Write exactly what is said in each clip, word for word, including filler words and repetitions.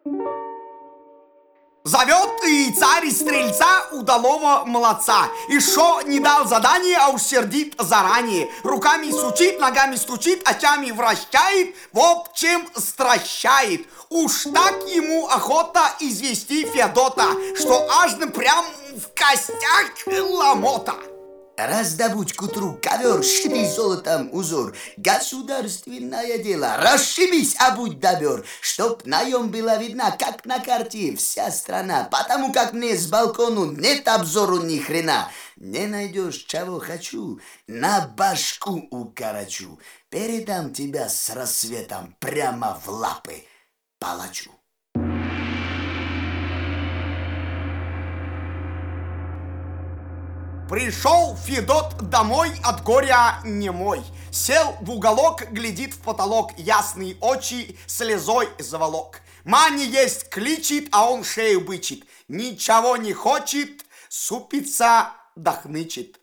Зовет и царь стрельца удалого молодца. И шо не дал задание, а уж сердит заранее. Руками сучит, ногами стучит, очами вращает, в общем стращает. Уж так ему охота извести Федота, что аж прям в костях ломота. Раздобудь к утру ковер, шитый золотом узор, государственное дело, расшибись, а будь добер, чтоб наем была видна, как на карте, вся страна, потому как мне с балкону нет обзору ни хрена. Не найдешь, чего хочу, на башку укорочу, передам тебя с рассветом прямо в лапы палачу. Пришел Федот домой от горя немой. Сел в уголок, глядит в потолок, ясные очи слезой заволок. Мани есть кличит, а он шею бычит. Ничего не хочет, супится, дохнычет.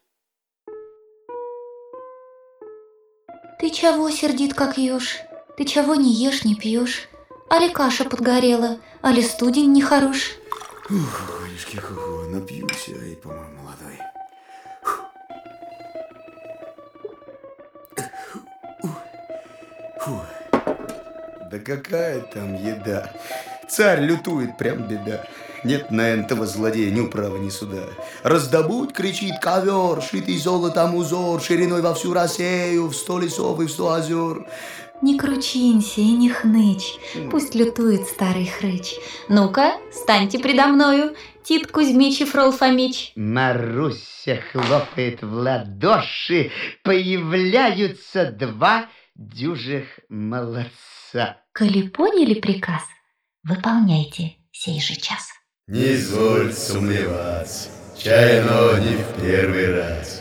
Ты чего сердит, как еж? Ты чего не ешь, не пьешь? Али каша подгорела, али студень нехорош? Ух, Ишки-ху-ху, напьюся и, по-моему, молодой. Фу. Да какая там еда? Царь лютует, прям беда. Нет на этого злодея ни управы, ни суда. Раздобудь, кричит, ковер, шитый золотом узор, шириной во всю Россию, в сто лесов и в сто озер. Не кручинься и не хнычь, пусть лютует старый хрыч. Ну-ка, станьте предо мною, Тит Кузьмич и Фрол Фомич. Маруся хлопает в ладоши, появляются два дюжих молодца. Коли поняли приказ, выполняйте сей же час. Не изволь сомневаться, чай оно не в первый раз.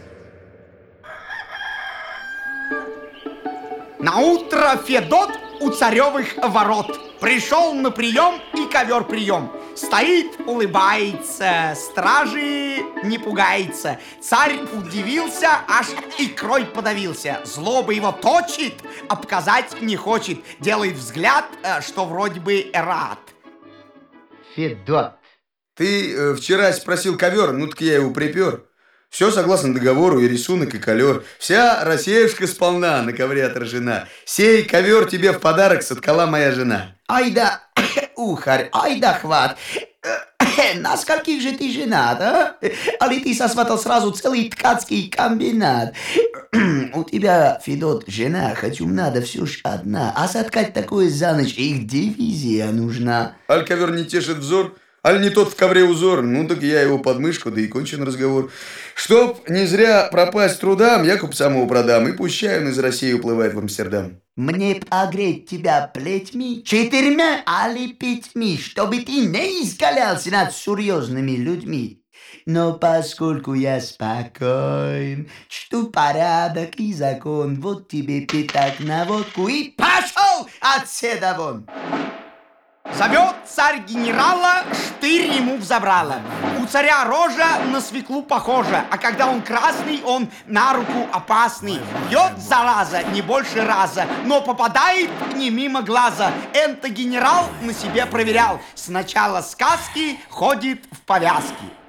Наутро Федот у царевых ворот пришел на прием и ковер прием. Стоит, улыбается, стражи не пугается. Царь удивился, аж икрой подавился. Злоба его точит, обказать не хочет. Делает взгляд, что вроде бы рад. Федот, ты э, вчера спросил ковер, ну так я его припер. Все согласно договору, и рисунок, и колер. Вся Россиюшка сполна на ковре отражена. Сей ковер тебе в подарок соткала моя жена. Ай да, ухарь, ай да хват. На скольких же ты женат, а? Али ты сосватал сразу целый ткацкий комбинат? У тебя, Федот, жена, хоть умна, да все ж одна. А соткать такое за ночь, их дивизия нужна. Аль ковер не тешит взор, аль не тот в ковре узор, ну так я его под мышку, да и кончен разговор. Чтоб не зря пропасть трудам, я купцам его продам, и пущай он из России уплывает в Амстердам. Мне погреть тебя плетьми, четырьмя али пятьми, чтобы ты не изгалялся над серьезными людьми. Но поскольку я спокоен, чту порядок и закон, вот тебе пятак на водку и пошел отседа вон. Зовет царь генерала, штырь ему взобрала. У царя рожа на свеклу похожа, а когда он красный, он на руку опасный. Бьет, зараза, не больше раза, но попадает не мимо глаза. Энто генерал на себе проверял. С начала сказки ходит в повязке.